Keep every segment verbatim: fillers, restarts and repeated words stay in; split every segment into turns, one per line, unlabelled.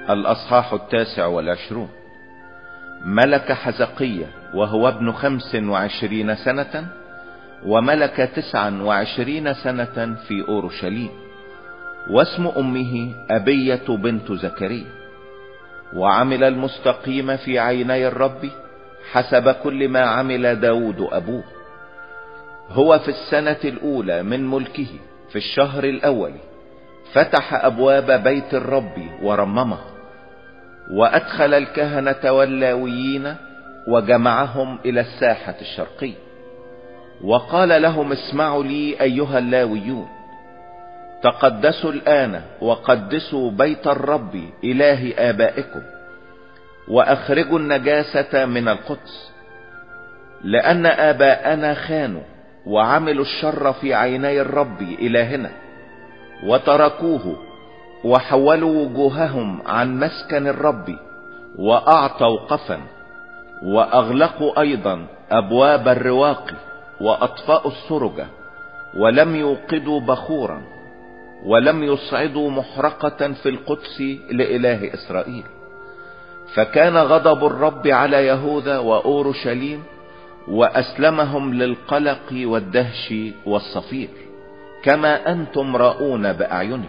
الأصحاح التاسع والعشرون. ملك حزقية وهو ابن خمس وعشرين سنة، وملك تسعا وعشرين سنة في أورشليم، واسم أمه أبية بنت زكريا. وعمل المستقيم في عيني الرب حسب كل ما عمل داود أبوه. هو في السنة الأولى من ملكه في الشهر الأول فتح أبواب بيت الرب ورممه، وأدخل الكهنة واللاويين وجمعهم إلى الساحة الشرقية، وقال لهم: اسمعوا لي أيها اللاويون، تقدسوا الآن وقدسوا بيت الرب إله آبائكم، وأخرجوا النجاسة من القدس، لأن آباءنا خانوا وعملوا الشر في عيني الرب إلهنا، وتركوه وحولوا وجوههم عن مسكن الرب، وأعطوا قفا، وأغلقوا أيضا أبواب الرواق، وأطفأوا السرج، ولم يوقدوا بخورا، ولم يصعدوا محرقة في القدس لإله إسرائيل. فكان غضب الرب على يهوذا وأورشليم، وأسلمهم للقلق والدهش والصفير، كما أنتم راؤون بأعينكم.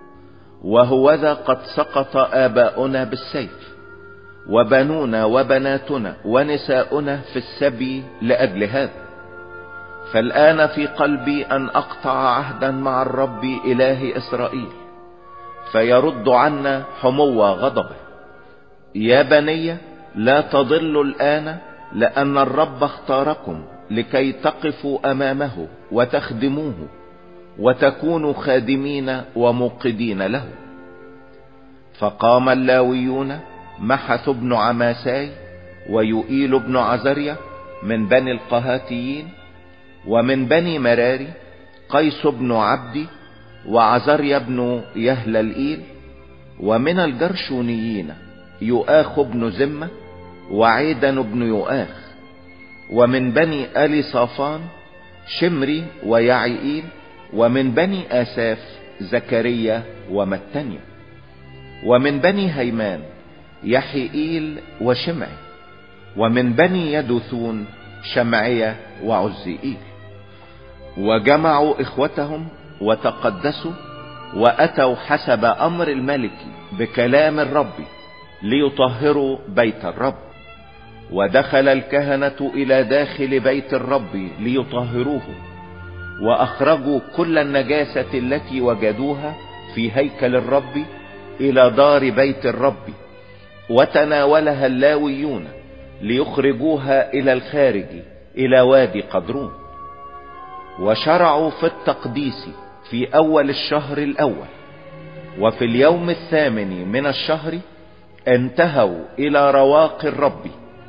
وهوذا قد سقط آباؤنا بالسيف، وبنونا وبناتنا ونساؤنا في السبي لأجل هذا. فالآن في قلبي أن أقطع عهدا مع الرب إله إسرائيل، فيرد عنا حمو غضبه. يا بني، لا تضلوا الآن، لأن الرب اختاركم لكي تقفوا أمامه وتخدموه، وتكونوا خادمين وموقدين له. فقام اللاويون محث بن عماساي ويؤيل بن عزريا من بني القهاتيين، ومن بني مراري قيس بن عبدي وعزريا بن يهللئيل، ومن الجرشونيين يؤاخ بن زمة وعيدن بن يؤاخ، ومن بني آل صافان شمري ويعيئيل، ومن بني آساف زكريا ومتنيا، ومن بني هيمان يحيئيل وشمعي، ومن بني يدثون شمعية وعزئيل. وجمعوا إخوتهم وتقدسوا، وأتوا حسب أمر الملك بكلام الرب ليطهروا بيت الرب. ودخل الكهنة إلى داخل بيت الرب ليطهروه، وأخرجوا كل النجاسة التي وجدوها في هيكل الرب إلى دار بيت الرب، وتناولها اللاويون ليخرجوها إلى الخارج إلى وادي قدرون. وشرعوا في التقديس في أول الشهر الأول، وفي اليوم الثامن من الشهر انتهوا إلى رواق الرب،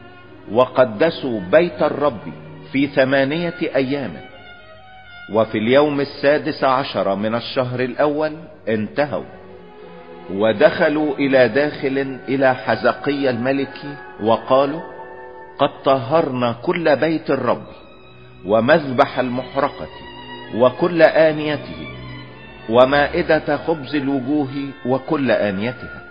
وقدسوا بيت الرب في ثمانية أيام. وفي اليوم السادس عشر من الشهر الأول انتهوا، ودخلوا إلى داخل إلى حزقية الملك، وقالوا: قد طهرنا كل بيت الرب ومذبح المحرقة وكل آنيته ومائدة خبز الوجوه وكل آنيتها،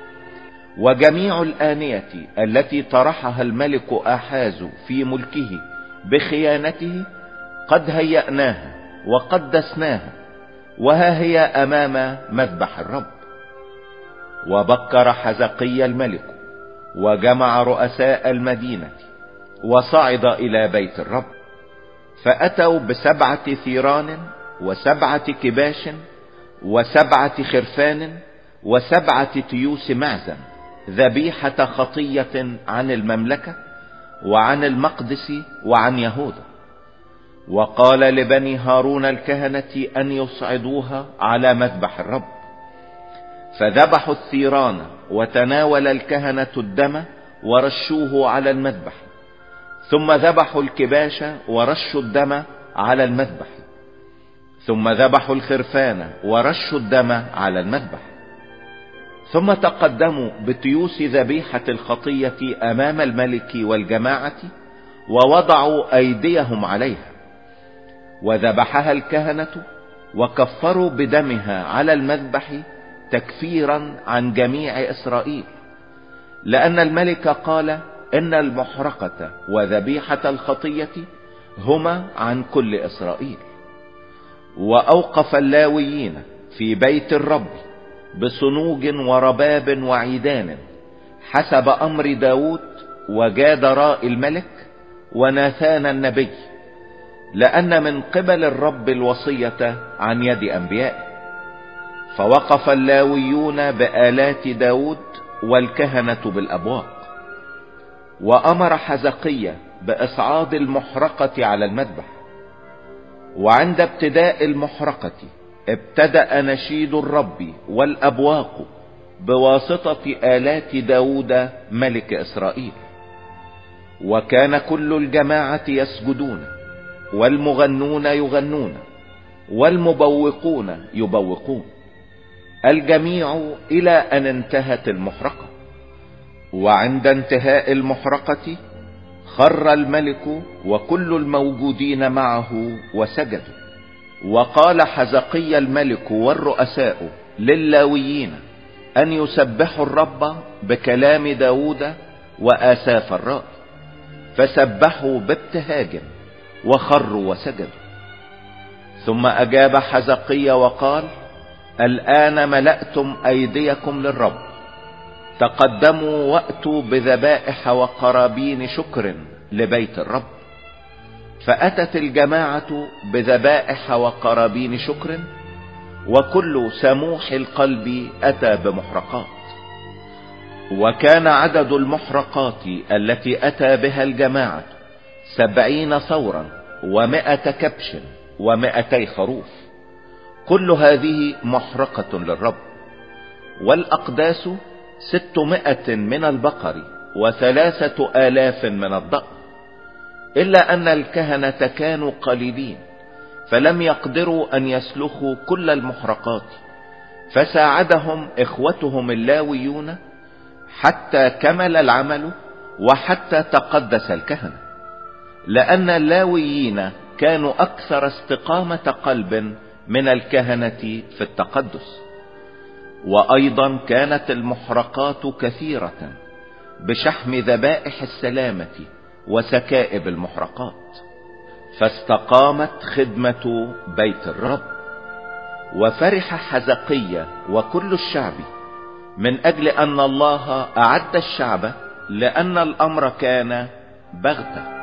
وجميع الآنية التي طرحها الملك آحاز في ملكه بخيانته قد هيأناها وقدسناها، وها هي أمام مذبح الرب. وبكر حزقية الملك وجمع رؤساء المدينة، وصعد إلى بيت الرب، فأتوا بسبعة ثيران وسبعة كباش وسبعة خرفان وسبعة تيوس معزا، ذبيحة خطية عن المملكة وعن المقدس وعن يهوذا. وقال لبني هارون الكهنة أن يصعدوها على مذبح الرب، فذبحوا الثيران، وتناول الكهنة الدم ورشوه على المذبح، ثم ذبحوا الكباش ورشوا الدم على المذبح، ثم ذبحوا الخرفان ورشوا الدم على المذبح، ثم تقدموا بتيوس ذبيحة الخطية أمام الملك والجماعة، ووضعوا أيديهم عليها، وذبحها الكهنة وكفروا بدمها على المذبح تكفيرا عن جميع إسرائيل، لأن الملك قال إن المحرقة وذبيحة الخطية هما عن كل إسرائيل. وأوقف اللاويين في بيت الرب بصنوج ورباب وعيدان حسب أمر داود وجاد راء الملك وناثان النبي، لأن من قبل الرب الوصية عن يد أنبيائه. فوقف اللاويون بآلات داود والكهنة بالأبواق. وأمر حزقية بإصعاد المحرقة على المذبح. وعند ابتداء المحرقة ابتدأ نشيد الرب والأبواق بواسطة آلات داود ملك إسرائيل. وكان كل الجماعة يسجدون، والمغنون يغنون، والمبوقون يبوقون، الجميع إلى أن انتهت المحرقة. وعند انتهاء المحرقة خر الملك وكل الموجودين معه وسجدوا. وقال حزقيا الملك والرؤساء للاويين أن يسبحوا الرب بكلام داود وآساف الراء، فسبحوا بابتهاج وخروا وسجدوا. ثم أجاب حزقيا وقال: الآن ملأتم أيديكم للرب، تقدموا وأتوا بذبائح وقرابين شكر لبيت الرب. فأتت الجماعة بذبائح وقرابين شكر، وكل سموح القلب أتى بمحرقات. وكان عدد المحرقات التي أتى بها الجماعة سبعين ثورا ومائة كبش ومائتي خروف، كل هذه محرقة للرب. والأقداس ستمائة من البقر وثلاثة آلاف من الضأن، إلا أن الكهنة كانوا قليلين فلم يقدروا أن يسلخوا كل المحرقات، فساعدهم إخوتهم اللاويون حتى كمل العمل وحتى تقدس الكهنة، لأن اللاويين كانوا أكثر استقامة قلب من الكهنة في التقدس. وأيضا كانت المحرقات كثيرة بشحم ذبائح السلامة وسكائب المحرقات، فاستقامت خدمة بيت الرب. وفرح حزقيا وكل الشعب من أجل أن الله أعد الشعب، لأن الأمر كان بغتة.